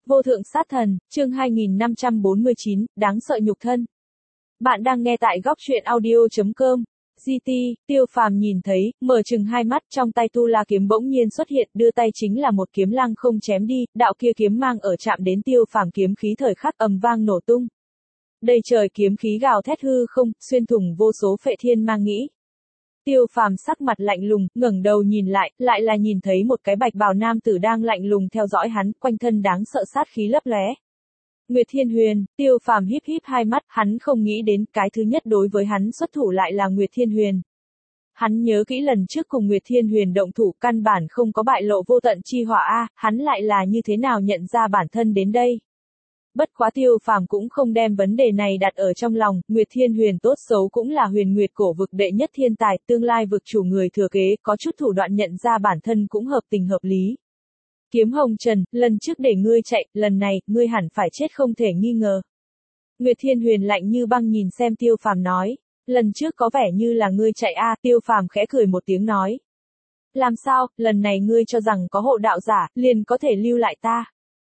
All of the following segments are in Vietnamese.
Vô thượng sát thần, chương 2549, đáng sợ nhục thân. Bạn đang nghe tại góc truyện audio.com. GT, Tiêu Phàm nhìn thấy, mở chừng hai mắt, trong tay tu la kiếm bỗng nhiên xuất hiện, đưa tay chính là một kiếm lăng không chém đi, đạo kia kiếm mang ở chạm đến Tiêu Phàm kiếm khí thời khắc ầm vang nổ tung. Đầy trời kiếm khí gào thét hư không, xuyên thủng vô số phệ thiên mang nghĩ. Tiêu Phàm sắc mặt lạnh lùng, ngẩng đầu nhìn lại là nhìn thấy một cái bạch bào nam tử đang lạnh lùng theo dõi hắn, quanh thân đáng sợ sát khí lấp lóe. Nguyệt Thiên Huyền, Tiêu Phàm híp hai mắt, hắn không nghĩ đến cái thứ nhất đối với hắn xuất thủ lại là Nguyệt Thiên Huyền. Hắn nhớ kỹ lần trước cùng Nguyệt Thiên Huyền động thủ căn bản không có bại lộ vô tận chi hỏa hắn lại là như thế nào nhận ra bản thân đến đây. Bất quá Tiêu Phàm cũng không đem vấn đề này đặt ở trong lòng, Nguyệt Thiên Huyền tốt xấu cũng là Huyền Nguyệt cổ vực đệ nhất thiên tài, tương lai vực chủ người thừa kế, có chút thủ đoạn nhận ra bản thân cũng hợp tình hợp lý. Kiếm Hồng Trần, lần trước để ngươi chạy, lần này, ngươi hẳn phải chết không thể nghi ngờ. Nguyệt Thiên Huyền lạnh như băng nhìn xem Tiêu Phàm nói, lần trước có vẻ như là ngươi chạy Tiêu Phàm khẽ cười một tiếng nói. Làm sao, lần này ngươi cho rằng có hộ đạo giả, liền có thể lưu lại ta.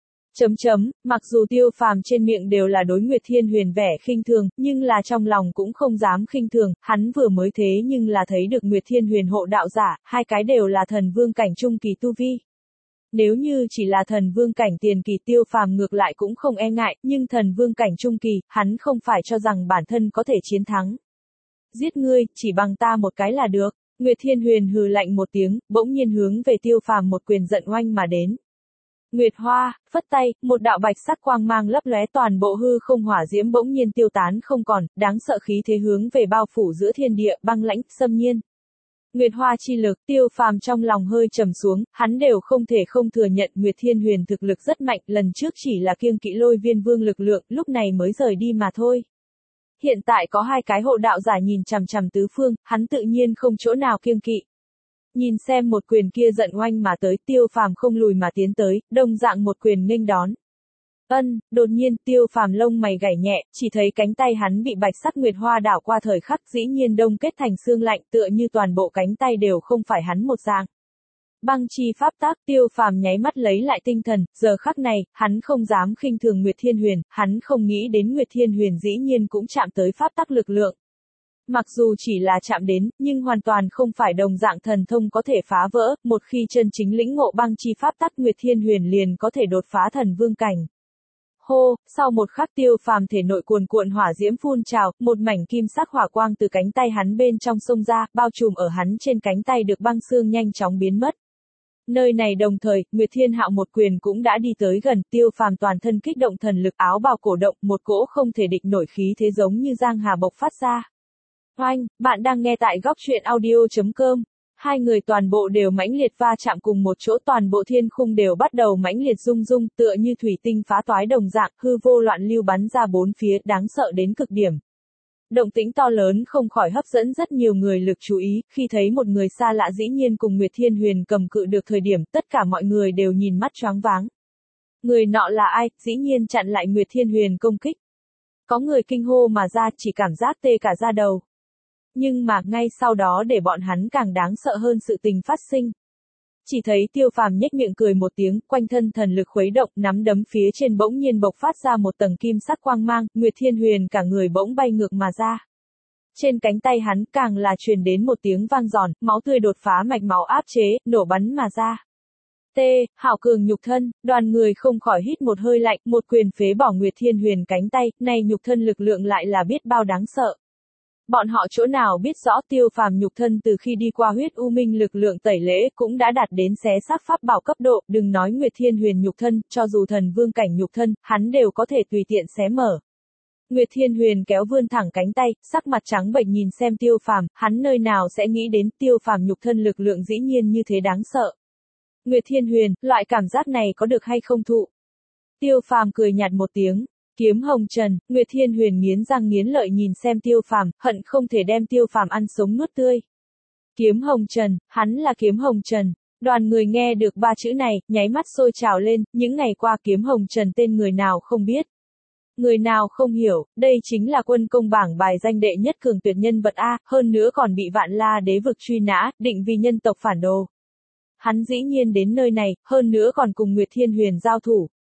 Mặc dù Tiêu Phàm trên miệng đều là đối Nguyệt Thiên Huyền vẻ khinh thường, nhưng là trong lòng cũng không dám khinh thường, hắn vừa mới thế nhưng là thấy được Nguyệt Thiên Huyền hộ đạo giả, hai cái đều là thần vương cảnh trung kỳ tu vi. Nếu như chỉ là thần vương cảnh tiền kỳ Tiêu Phàm ngược lại cũng không e ngại, nhưng thần vương cảnh trung kỳ, hắn không phải cho rằng bản thân có thể chiến thắng. Giết ngươi, chỉ bằng ta một cái là được. Nguyệt Thiên Huyền hừ lạnh một tiếng, bỗng nhiên hướng về Tiêu Phàm một quyền giận oanh mà đến. Nguyệt Hoa, phất tay, một đạo bạch sắc quang mang lấp lóe toàn bộ hư không hỏa diễm bỗng nhiên tiêu tán không còn, đáng sợ khí thế hướng về bao phủ giữa thiên địa, băng lãnh, xâm nhiên. Nguyệt Hoa chi lực, Tiêu Phàm trong lòng hơi trầm xuống, hắn đều không thể không thừa nhận Nguyệt Thiên Huyền thực lực rất mạnh, lần trước chỉ là kiêng kỵ Lôi Viên Vương lực lượng, lúc này mới rời đi mà thôi. Hiện tại có hai cái hộ đạo giả nhìn chằm chằm tứ phương, hắn tự nhiên không chỗ nào kiêng kỵ. Nhìn xem một quyền kia giận oanh mà tới, Tiêu Phàm không lùi mà tiến tới, đồng dạng một quyền nghênh đón. Đột nhiên, Tiêu Phàm lông mày gảy nhẹ, chỉ thấy cánh tay hắn bị bạch sắc nguyệt hoa đảo qua thời khắc dĩ nhiên đông kết thành xương lạnh, tựa như toàn bộ cánh tay đều không phải hắn một dạng. Băng chi pháp tác, Tiêu Phàm nháy mắt lấy lại tinh thần, giờ khắc này, hắn không dám khinh thường Nguyệt Thiên Huyền, hắn không nghĩ đến Nguyệt Thiên Huyền dĩ nhiên cũng chạm tới pháp tắc lực lượng. Mặc dù chỉ là chạm đến, nhưng hoàn toàn không phải đồng dạng thần thông có thể phá vỡ, một khi chân chính lĩnh ngộ băng chi pháp tắc Nguyệt Thiên Huyền liền có thể đột phá thần vương cảnh. Hô, sau một khắc Tiêu Phàm thể nội cuồn cuộn hỏa diễm phun trào, một mảnh kim sắc hỏa quang từ cánh tay hắn bên trong xông ra, bao trùm ở hắn trên cánh tay được băng xương nhanh chóng biến mất. Nơi này đồng thời, Nguyệt Thiên Hạo một quyền cũng đã đi tới gần, Tiêu Phàm toàn thân kích động thần lực áo bào cổ động, một cỗ không thể địch nổi khí thế giống như giang hà bộc phát ra. Oanh, bạn đang nghe tại góc truyện audio.com. Hai người toàn bộ đều mãnh liệt va chạm cùng một chỗ, toàn bộ thiên khung đều bắt đầu mãnh liệt rung rung, tựa như thủy tinh phá toái đồng dạng, hư vô loạn lưu bắn ra bốn phía, đáng sợ đến cực điểm. Động tĩnh to lớn không khỏi hấp dẫn rất nhiều người lực chú ý, khi thấy một người xa lạ dĩ nhiên cùng Nguyệt Thiên Huyền cầm cự được thời điểm, tất cả mọi người đều nhìn mắt choáng váng. Người nọ là ai, dĩ nhiên chặn lại Nguyệt Thiên Huyền công kích. Có người kinh hô mà ra, chỉ cảm giác tê cả da đầu. Nhưng mà ngay sau đó để bọn hắn càng đáng sợ hơn sự tình phát sinh. Chỉ thấy Tiêu Phàm nhếch miệng cười một tiếng, quanh thân thần lực khuấy động, nắm đấm phía trên bỗng nhiên bộc phát ra một tầng kim sắc quang mang, Nguyệt Thiên Huyền cả người bỗng bay ngược mà ra. Trên cánh tay hắn càng là truyền đến một tiếng vang giòn, máu tươi đột phá mạch máu áp chế, nổ bắn mà ra. Hảo cường nhục thân, đoàn người không khỏi hít một hơi lạnh, một quyền phế bỏ Nguyệt Thiên Huyền cánh tay, này nhục thân lực lượng lại là biết bao đáng sợ. Bọn họ chỗ nào biết rõ Tiêu Phàm nhục thân từ khi đi qua huyết u minh lực lượng tẩy lễ cũng đã đạt đến xé xác pháp bảo cấp độ, đừng nói Nguyệt Thiên Huyền nhục thân, cho dù thần vương cảnh nhục thân, hắn đều có thể tùy tiện xé mở. Nguyệt Thiên Huyền kéo vươn thẳng cánh tay, sắc mặt trắng bệch nhìn xem Tiêu Phàm, hắn nơi nào sẽ nghĩ đến Tiêu Phàm nhục thân lực lượng dĩ nhiên như thế đáng sợ. Nguyệt Thiên Huyền, loại cảm giác này có được hay không thụ? Tiêu Phàm cười nhạt một tiếng. Kiếm Hồng Trần, Nguyệt Thiên Huyền nghiến răng nghiến lợi nhìn xem Tiêu Phàm, hận không thể đem Tiêu Phàm ăn sống nuốt tươi. Kiếm Hồng Trần, hắn là Kiếm Hồng Trần. Đoàn người nghe được ba chữ này, nháy mắt sôi trào lên, những ngày qua Kiếm Hồng Trần tên người nào không biết. Người nào không hiểu, đây chính là quân công bảng bài danh đệ nhất cường tuyệt nhân vật hơn nữa còn bị Vạn La đế vực truy nã, định vì nhân tộc phản đồ. Hắn dĩ nhiên đến nơi này, hơn nữa còn cùng Nguyệt Thiên Huyền giao thủ.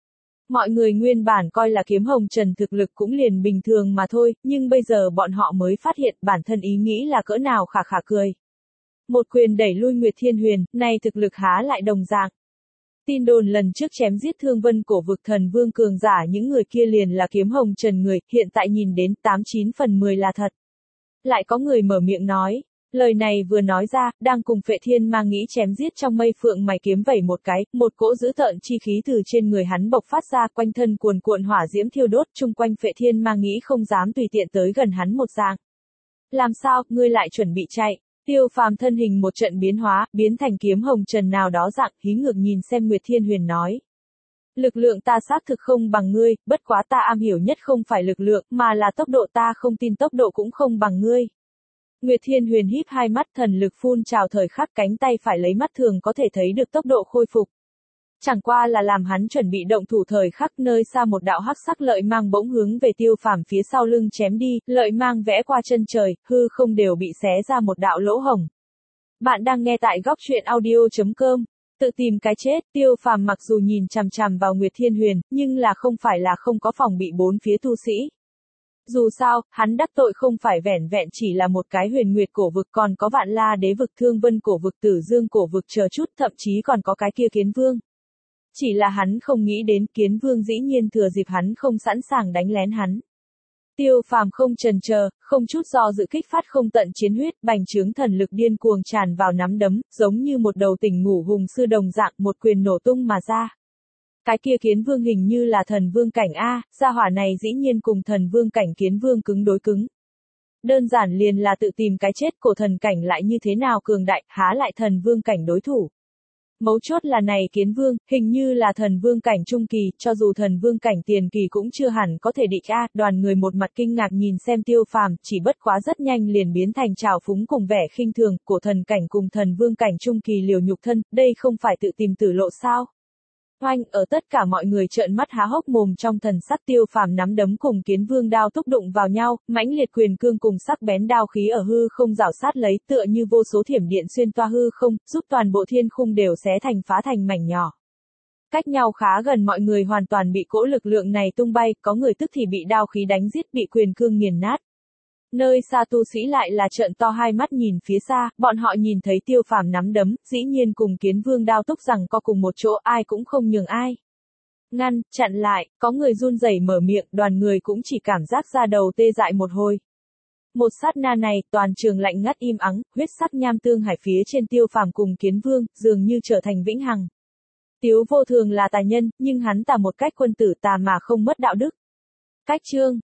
Mọi người nguyên bản coi là Kiếm Hồng Trần thực lực cũng liền bình thường mà thôi, nhưng bây giờ bọn họ mới phát hiện bản thân ý nghĩ là cỡ nào khả khả cười. Một quyền đẩy lui Nguyệt Thiên Huyền, nay thực lực há lại đồng dạng. Tin đồn lần trước chém giết Thương Vân Cổ Vực Thần Vương cường giả những người kia liền là Kiếm Hồng Trần người, hiện tại nhìn đến 89 phần 10 là thật. Lại có người mở miệng nói. Lời này vừa nói ra, đang cùng Phệ Thiên Ma nghĩ chém giết trong mây phượng mày kiếm vẩy một cái, một cỗ dữ tợn chi khí từ trên người hắn bộc phát ra, quanh thân cuồn cuộn hỏa diễm thiêu đốt, chung quanh Phệ Thiên Ma nghĩ không dám tùy tiện tới gần hắn một dạng. Làm sao, ngươi lại chuẩn bị chạy? Tiêu Phàm thân hình một trận biến hóa, biến thành Kiếm Hồng Trần nào đó dạng, hí ngược nhìn xem Nguyệt Thiên Huyền nói. Lực lượng ta xác thực không bằng ngươi, bất quá ta am hiểu nhất không phải lực lượng, mà là tốc độ, ta không tin tốc độ cũng không bằng ngươi. Nguyệt Thiên Huyền híp hai mắt, thần lực phun trào thời khắc, cánh tay phải lấy mắt thường có thể thấy được tốc độ khôi phục. Chẳng qua là làm hắn chuẩn bị động thủ thời khắc, nơi xa một đạo hắc sắc lợi mang bỗng hướng về Tiêu Phàm phía sau lưng chém đi, lợi mang vẽ qua chân trời, hư không đều bị xé ra một đạo lỗ hổng. Bạn đang nghe tại góc truyện audio.com. Tự tìm cái chết, Tiêu Phàm mặc dù nhìn chằm chằm vào Nguyệt Thiên Huyền, nhưng là không phải là không có phòng bị bốn phía tu sĩ. Dù sao, hắn đắc tội không phải vẻn vẹn chỉ là một cái Huyền Nguyệt cổ vực, còn có Vạn La đế vực, Thương Vân cổ vực, Tử Dương cổ vực chờ chút, thậm chí còn có cái kia Kiến Vương. Chỉ là hắn không nghĩ đến Kiến Vương dĩ nhiên thừa dịp hắn không sẵn sàng đánh lén hắn. Tiêu Phàm không chần chờ, không chút do dự kích phát không tận chiến huyết, bành trướng thần lực điên cuồng tràn vào nắm đấm, giống như một đầu tỉnh ngủ hùng sư đồng dạng, một quyền nổ tung mà ra. Cái kia Kiến Vương hình như là thần vương cảnh A, gia hỏa này dĩ nhiên cùng thần vương cảnh Kiến Vương cứng đối cứng. Đơn giản liền là tự tìm cái chết, cổ thần cảnh lại như thế nào cường đại, há lại thần vương cảnh đối thủ. Mấu chốt là này Kiến Vương, hình như là thần vương cảnh trung kỳ, cho dù thần vương cảnh tiền kỳ cũng chưa hẳn có thể địch A, đoàn người một mặt kinh ngạc nhìn xem Tiêu Phàm, chỉ bất quá rất nhanh liền biến thành trào phúng cùng vẻ khinh thường, cổ thần cảnh cùng thần vương cảnh trung kỳ liều nhục thân, đây không phải tự tìm tử lộ sao? Oanh, ở tất cả mọi người trợn mắt há hốc mồm trong thần sắc, Tiêu Phàm nắm đấm cùng Kiến Vương đao túc đụng vào nhau, mãnh liệt quyền cương cùng sắc bén đao khí ở hư không rảo sát lấy, tựa như vô số thiểm điện xuyên toa hư không, giúp toàn bộ thiên khung đều xé thành phá thành mảnh nhỏ. Cách nhau khá gần mọi người hoàn toàn bị cỗ lực lượng này tung bay, có người tức thì bị đao khí đánh giết, bị quyền cương nghiền nát. Nơi xa tu sĩ lại là trợn to hai mắt nhìn phía xa, bọn họ nhìn thấy Tiêu Phàm nắm đấm, dĩ nhiên cùng Kiến Vương đao túc rằng co cùng một chỗ, ai cũng không nhường ai. Ngăn, chặn lại, có người run rẩy mở miệng, đoàn người cũng chỉ cảm giác da đầu tê dại một hồi. Một sát na này, toàn trường lạnh ngắt im ắng, huyết sắc nham tương hải phía trên Tiêu Phàm cùng Kiến Vương, dường như trở thành vĩnh hằng. Tiếu Vô Thường là tà nhân, nhưng hắn tà một cách quân tử, tà mà không mất đạo đức. Cách chương